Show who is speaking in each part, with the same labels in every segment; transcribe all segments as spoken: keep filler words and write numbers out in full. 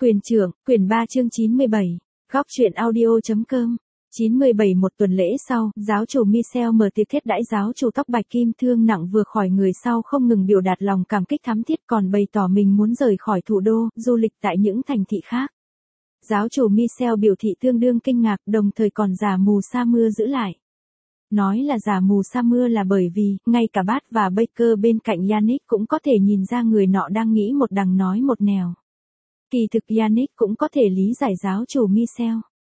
Speaker 1: Quyền trưởng, quyển ba chương chín mươi bảy, góc truyện audio.com. chín mươi bảy Một tuần lễ sau, giáo chủ Michel mở tiệc thiết đãi giáo chủ tóc bạch kim thương nặng vừa khỏi người sau không ngừng biểu đạt lòng cảm kích thắm thiết còn bày tỏ mình muốn rời khỏi thủ đô, du lịch tại những thành thị khác. Giáo chủ Michel biểu thị tương đương kinh ngạc đồng thời còn giả mù sa mưa giữ lại. Nói là giả mù sa mưa là bởi vì, ngay cả Bart và Baker bên cạnh Yannick cũng có thể nhìn ra người nọ đang nghĩ một đằng nói một nẻo. Kỳ thực Yannick cũng có thể lý giải giáo chủ Michel.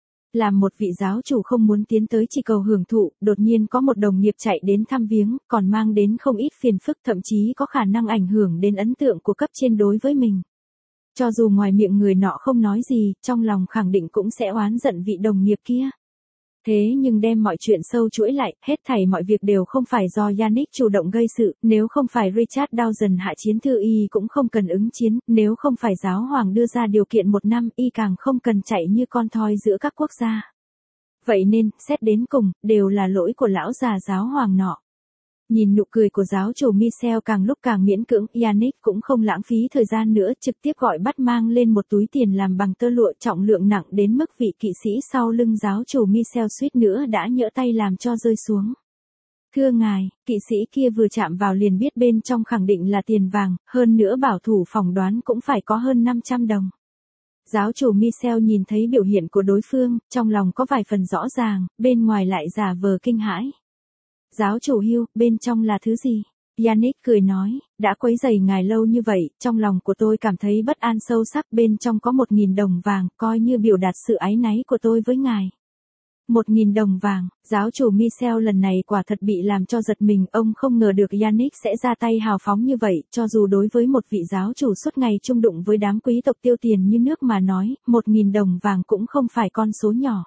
Speaker 1: Làm một vị giáo chủ không muốn tiến tới chỉ cầu hưởng thụ, đột nhiên có một đồng nghiệp chạy đến thăm viếng, còn mang đến không ít phiền phức thậm chí có khả năng ảnh hưởng đến ấn tượng của cấp trên đối với mình. Cho dù ngoài miệng người nọ không nói gì, trong lòng khẳng định cũng sẽ oán giận vị đồng nghiệp kia. Thế nhưng đem mọi chuyện sâu chuỗi lại, hết thảy mọi việc đều không phải do Yannick chủ động gây sự, nếu không phải Richard Dawson hạ chiến thư y cũng không cần ứng chiến, nếu không phải giáo hoàng đưa ra điều kiện một năm y càng không cần chạy như con thoi giữa các quốc gia. Vậy nên, xét đến cùng, đều là lỗi của lão già giáo hoàng nọ. Nhìn nụ cười của giáo chủ Michel càng lúc càng miễn cưỡng, Yannick cũng không lãng phí thời gian nữa, trực tiếp gọi bắt mang lên một túi tiền làm bằng tơ lụa trọng lượng nặng đến mức vị kỵ sĩ sau lưng giáo chủ Michel suýt nữa đã nhỡ tay làm cho rơi xuống. Thưa ngài, kỵ sĩ kia vừa chạm vào liền biết bên trong khẳng định là tiền vàng, hơn nữa bảo thủ phỏng đoán cũng phải có hơn năm trăm đồng. Giáo chủ Michel nhìn thấy biểu hiện của đối phương, trong lòng có vài phần rõ ràng, bên ngoài lại giả vờ kinh hãi. Giáo chủ Hugh, bên trong là thứ gì? Yannick cười nói, đã quấy rầy ngài lâu như vậy, trong lòng của tôi cảm thấy bất an sâu sắc, bên trong có một nghìn đồng vàng, coi như biểu đạt sự áy náy của tôi với ngài. Một nghìn đồng vàng, giáo chủ Michel lần này quả thật bị làm cho giật mình, ông không ngờ được Yannick sẽ ra tay hào phóng như vậy, cho dù đối với một vị giáo chủ suốt ngày chung đụng với đám quý tộc tiêu tiền như nước mà nói, một nghìn đồng vàng cũng không phải con số nhỏ.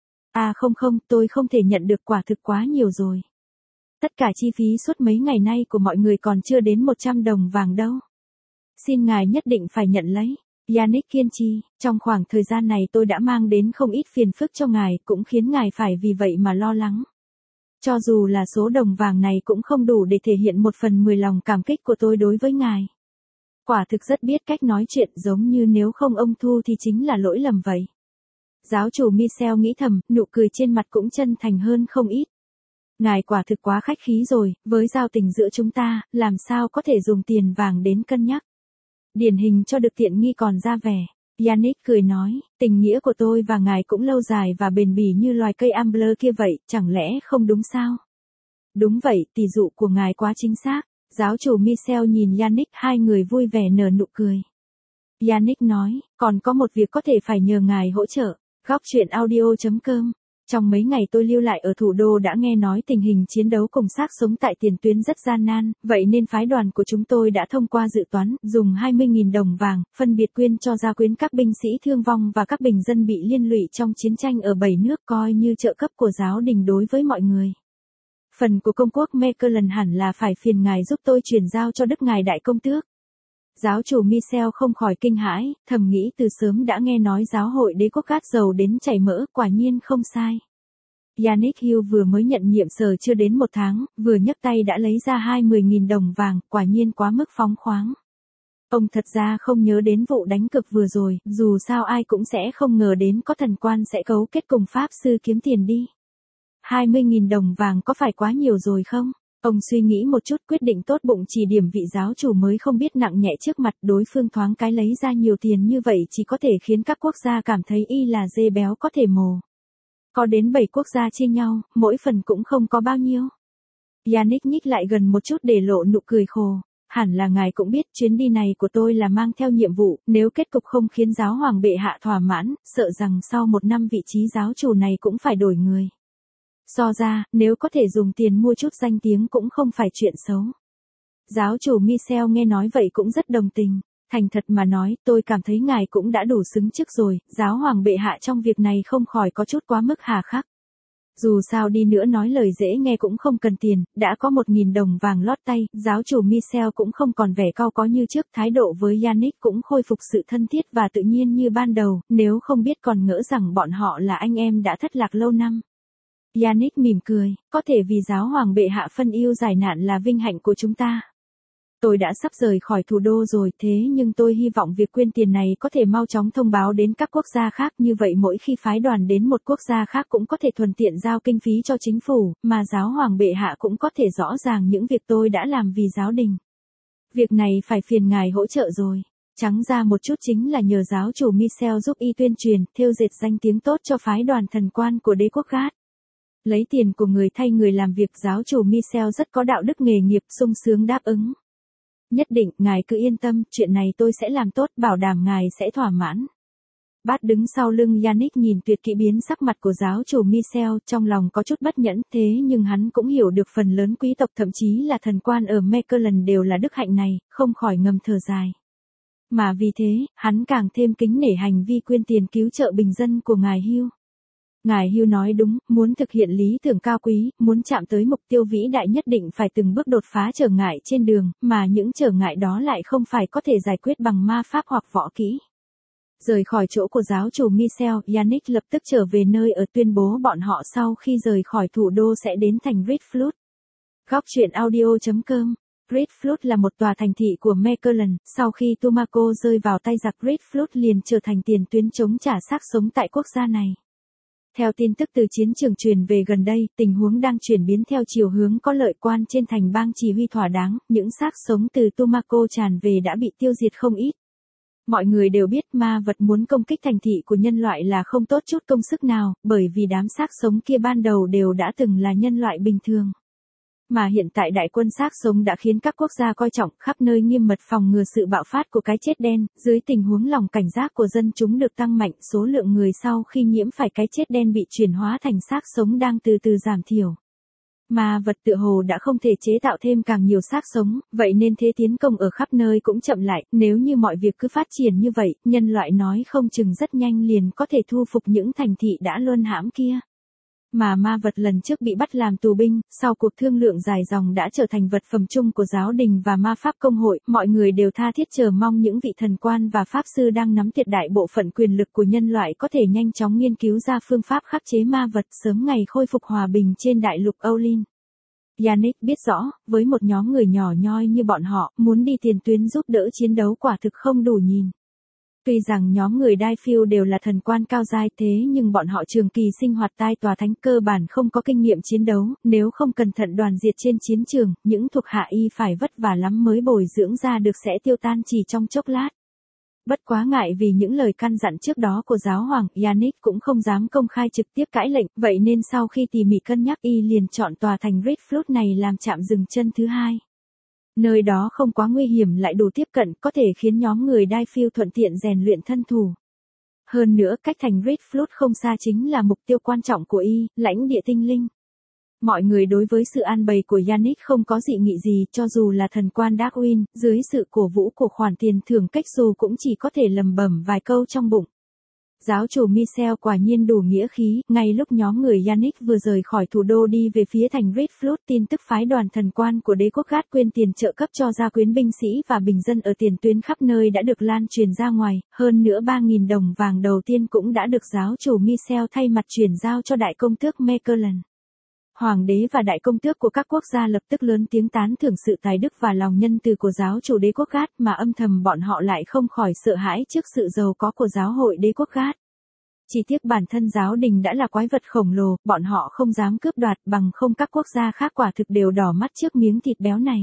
Speaker 1: À không không, tôi không thể nhận được, quả thực quá nhiều rồi. Tất cả chi phí suốt mấy ngày nay của mọi người còn chưa đến một trăm đồng vàng đâu. Xin ngài nhất định phải nhận lấy. Yannick kiên trì, trong khoảng thời gian này tôi đã mang đến không ít phiền phức cho ngài, cũng khiến ngài phải vì vậy mà lo lắng. Cho dù là số đồng vàng này cũng không đủ để thể hiện một phần mười lòng cảm kích của tôi đối với ngài. Quả thực rất biết cách nói chuyện, giống như nếu không ông thu thì chính là lỗi lầm vậy. Giáo chủ Michel nghĩ thầm, nụ cười trên mặt cũng chân thành hơn không ít. Ngài quả thực quá khách khí rồi, với giao tình giữa chúng ta, làm sao có thể dùng tiền vàng đến cân nhắc. Điển hình cho được tiện nghi còn ra vẻ. Yannick cười nói, tình nghĩa của tôi và ngài cũng lâu dài và bền bỉ như loài cây Ambler kia vậy, chẳng lẽ không đúng sao? Đúng vậy, tỷ dụ của ngài quá chính xác. Giáo chủ Michel nhìn Yannick, hai người vui vẻ nở nụ cười. Yannick nói, còn có một việc có thể phải nhờ ngài hỗ trợ. Góc truyện audio.com. Trong mấy ngày tôi lưu lại ở thủ đô đã nghe nói tình hình chiến đấu cùng xác sống tại tiền tuyến rất gian nan, vậy nên phái đoàn của chúng tôi đã thông qua dự toán, dùng hai mươi nghìn đồng vàng, phân biệt quyên cho gia quyến các binh sĩ thương vong và các bình dân bị liên lụy trong chiến tranh ở bảy nước, coi như trợ cấp của giáo đình đối với mọi người. Phần của công quốc Meckerland hẳn là phải phiền ngài giúp tôi chuyển giao cho đức ngài đại công tước. Giáo chủ Michel không khỏi kinh hãi, thầm nghĩ từ sớm đã nghe nói giáo hội đế quốc gát dầu đến chảy mỡ, quả nhiên không sai. Yannick Hugh vừa mới nhận nhiệm sở chưa đến một tháng, vừa nhấc tay đã lấy ra hai mươi nghìn đồng vàng, quả nhiên quá mức phóng khoáng. Ông thật ra không nhớ đến vụ đánh cược vừa rồi, dù sao ai cũng sẽ không ngờ đến có thần quan sẽ cấu kết cùng pháp sư kiếm tiền đi. hai mươi nghìn đồng vàng có phải quá nhiều rồi không? Ông suy nghĩ một chút quyết định tốt bụng chỉ điểm vị giáo chủ mới không biết nặng nhẹ trước mặt đối phương thoáng cái lấy ra nhiều tiền như vậy chỉ có thể khiến các quốc gia cảm thấy y là dê béo có thể mổ. Có đến bảy quốc gia chia nhau, mỗi phần cũng không có bao nhiêu. Yannick nhích lại gần một chút để lộ nụ cười khổ. Hẳn là ngài cũng biết chuyến đi này của tôi là mang theo nhiệm vụ, nếu kết cục không khiến giáo hoàng bệ hạ thỏa mãn, sợ rằng sau một năm vị trí giáo chủ này cũng phải đổi người. So ra, nếu có thể dùng tiền mua chút danh tiếng cũng không phải chuyện xấu. Giáo chủ Michel nghe nói vậy cũng rất đồng tình. Thành thật mà nói, tôi cảm thấy ngài cũng đã đủ xứng chức rồi, giáo hoàng bệ hạ trong việc này không khỏi có chút quá mức hà khắc. Dù sao đi nữa nói lời dễ nghe cũng không cần tiền, đã có một nghìn đồng vàng lót tay, giáo chủ Michel cũng không còn vẻ cau có như trước, thái độ với Yannick cũng khôi phục sự thân thiết và tự nhiên như ban đầu, nếu không biết còn ngỡ rằng bọn họ là anh em đã thất lạc lâu năm. Yannick mỉm cười, có thể vì giáo hoàng bệ hạ phân ưu giải nạn là vinh hạnh của chúng ta. Tôi đã sắp rời khỏi thủ đô rồi, thế nhưng tôi hy vọng việc quyên tiền này có thể mau chóng thông báo đến các quốc gia khác, như vậy mỗi khi phái đoàn đến một quốc gia khác cũng có thể thuận tiện giao kinh phí cho chính phủ, mà giáo hoàng bệ hạ cũng có thể rõ ràng những việc tôi đã làm vì giáo đình. Việc này phải phiền ngài hỗ trợ rồi. Trắng ra một chút chính là nhờ giáo chủ Michel giúp y tuyên truyền, thêu dệt danh tiếng tốt cho phái đoàn thần quan của đế quốc Gát. Lấy tiền của người thay người làm việc, giáo chủ Michel rất có đạo đức nghề nghiệp, sung sướng đáp ứng. Nhất định, ngài cứ yên tâm, chuyện này tôi sẽ làm tốt, bảo đảm ngài sẽ thỏa mãn. Bát đứng sau lưng Yannick nhìn tuyệt kỹ biến sắc mặt của giáo chủ Michel, trong lòng có chút bất nhẫn, thế nhưng hắn cũng hiểu được phần lớn quý tộc thậm chí là thần quan ở Mechelen đều là đức hạnh này, không khỏi ngầm thở dài. Mà vì thế, hắn càng thêm kính nể hành vi quyên tiền cứu trợ bình dân của ngài Hugh. Ngài Hugh nói đúng, muốn thực hiện lý tưởng cao quý, muốn chạm tới mục tiêu vĩ đại nhất định phải từng bước đột phá trở ngại trên đường, mà những trở ngại đó lại không phải có thể giải quyết bằng ma pháp hoặc võ kỹ. Rời khỏi chỗ của giáo chủ Michel, Yannick lập tức trở về nơi ở, tuyên bố bọn họ sau khi rời khỏi thủ đô sẽ đến thành Rietflut. Góc truyện audio chấm com. Rietflut là một tòa thành thị của Mechelen, sau khi Tumaco rơi vào tay giặc, Rietflut liền trở thành tiền tuyến chống trả xác sống tại quốc gia này. Theo tin tức từ chiến trường truyền về gần đây, tình huống đang chuyển biến theo chiều hướng có lợi, quan trên thành bang chỉ huy thỏa đáng, những xác sống từ Tumaco tràn về đã bị tiêu diệt không ít. Mọi người đều biết ma vật muốn công kích thành thị của nhân loại là không tốt chút công sức nào, bởi vì đám xác sống kia ban đầu đều đã từng là nhân loại bình thường. Mà hiện tại đại quân xác sống đã khiến các quốc gia coi trọng, khắp nơi nghiêm mật phòng ngừa sự bạo phát của cái chết đen, dưới tình huống lòng cảnh giác của dân chúng được tăng mạnh, số lượng người sau khi nhiễm phải cái chết đen bị chuyển hóa thành xác sống đang từ từ giảm thiểu. Ma vật tựa hồ đã không thể chế tạo thêm càng nhiều xác sống, vậy nên thế tiến công ở khắp nơi cũng chậm lại, nếu như mọi việc cứ phát triển như vậy, nhân loại nói không chừng rất nhanh liền có thể thu phục những thành thị đã luân hãm kia. Mà ma vật lần trước bị bắt làm tù binh, sau cuộc thương lượng dài dòng đã trở thành vật phẩm chung của giáo đình và ma pháp công hội, mọi người đều tha thiết chờ mong những vị thần quan và pháp sư đang nắm tuyệt đại bộ phận quyền lực của nhân loại có thể nhanh chóng nghiên cứu ra phương pháp khắc chế ma vật, sớm ngày khôi phục hòa bình trên đại lục Olin. Yannick biết rõ, với một nhóm người nhỏ nhoi như bọn họ, muốn đi tiền tuyến giúp đỡ chiến đấu quả thực không đủ nhìn. Tuy rằng nhóm người Daifield đều là thần quan cao giai, thế nhưng bọn họ trường kỳ sinh hoạt tai tòa thánh, cơ bản không có kinh nghiệm chiến đấu, nếu không cẩn thận đoàn diệt trên chiến trường, những thuộc hạ y phải vất vả lắm mới bồi dưỡng ra được sẽ tiêu tan chỉ trong chốc lát. Bất quá ngại vì những lời căn dặn trước đó của giáo hoàng, Yannick cũng không dám công khai trực tiếp cãi lệnh, vậy nên sau khi tỉ mỉ cân nhắc y liền chọn tòa thành Rietflut này làm trạm dừng chân thứ hai. Nơi đó không quá nguy hiểm lại đủ tiếp cận, có thể khiến nhóm người Daifield thuận tiện rèn luyện thân thủ. Hơn nữa, cách thành Rietflut không xa chính là mục tiêu quan trọng của y, lãnh địa tinh linh. Mọi người đối với sự an bày của Yannick không có dị nghị gì, cho dù là thần quan Darwin, dưới sự cổ vũ của khoản tiền thưởng cách dù cũng chỉ có thể lầm bẩm vài câu trong bụng. Giáo chủ Michel quả nhiên đủ nghĩa khí, ngay lúc nhóm người Yannick vừa rời khỏi thủ đô đi về phía thành Rietflut, tin tức phái đoàn thần quan của đế quốc Gát quyên tiền trợ cấp cho gia quyến binh sĩ và bình dân ở tiền tuyến khắp nơi đã được lan truyền ra ngoài, hơn nữa ba nghìn đồng vàng đầu tiên cũng đã được giáo chủ Michel thay mặt chuyển giao cho đại công tước Mechelen. Hoàng đế và đại công tước của các quốc gia lập tức lớn tiếng tán thưởng sự tài đức và lòng nhân từ của giáo chủ đế quốc Gát, mà âm thầm bọn họ lại không khỏi sợ hãi trước sự giàu có của giáo hội đế quốc Gát. Chỉ tiếc bản thân giáo đình đã là quái vật khổng lồ, bọn họ không dám cướp đoạt, bằng không các quốc gia khác quả thực đều đỏ mắt trước miếng thịt béo này.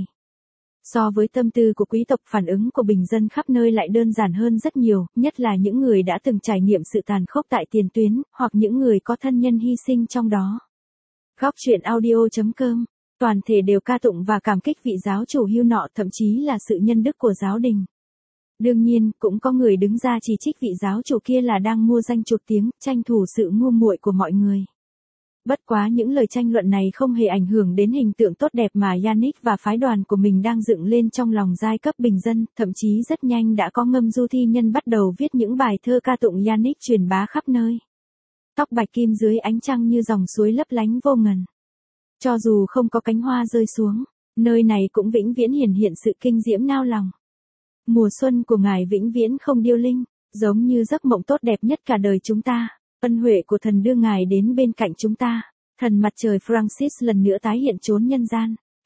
Speaker 1: So với tâm tư của quý tộc, phản ứng của bình dân khắp nơi lại đơn giản hơn rất nhiều, nhất là những người đã từng trải nghiệm sự tàn khốc tại tiền tuyến, hoặc những người có thân nhân hy sinh trong đó. Góc truyện audio chấm com, toàn thể đều ca tụng và cảm kích vị giáo chủ Hugh nọ, thậm chí là sự nhân đức của giáo đình. Đương nhiên, cũng có người đứng ra chỉ trích vị giáo chủ kia là đang mua danh chuộc tiếng, tranh thủ sự ngu muội của mọi người. Bất quá những lời tranh luận này không hề ảnh hưởng đến hình tượng tốt đẹp mà Yannick và phái đoàn của mình đang dựng lên trong lòng giai cấp bình dân, thậm chí rất nhanh đã có ngâm du thi nhân bắt đầu viết những bài thơ ca tụng Yannick truyền bá khắp nơi. Tóc bạch kim dưới ánh trăng như dòng suối lấp lánh vô ngần. Cho dù không có cánh hoa rơi xuống, nơi này cũng vĩnh viễn hiển hiện sự kinh diễm nao lòng. Mùa xuân của ngài vĩnh viễn không điêu linh, giống như giấc mộng tốt đẹp nhất cả đời chúng ta. Ân huệ của thần đưa ngài đến bên cạnh chúng ta. Thần mặt trời Francis lần nữa tái hiện chốn nhân gian.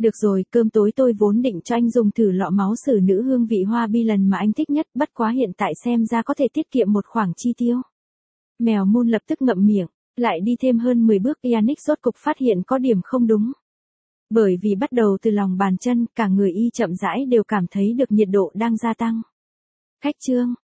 Speaker 1: Được rồi, cơm tối tôi vốn định cho anh dùng thử lọ máu xử nữ hương vị hoa bi lần mà anh thích nhất, bất quá hiện tại xem ra có thể tiết kiệm một khoản chi tiêu. Mèo Moon lập tức ngậm miệng, lại đi thêm hơn mười bước, Yannick rốt cục phát hiện có điểm không đúng. Bởi vì bắt đầu từ lòng bàn chân, cả người y chậm rãi đều cảm thấy được nhiệt độ đang gia tăng. Khách trương,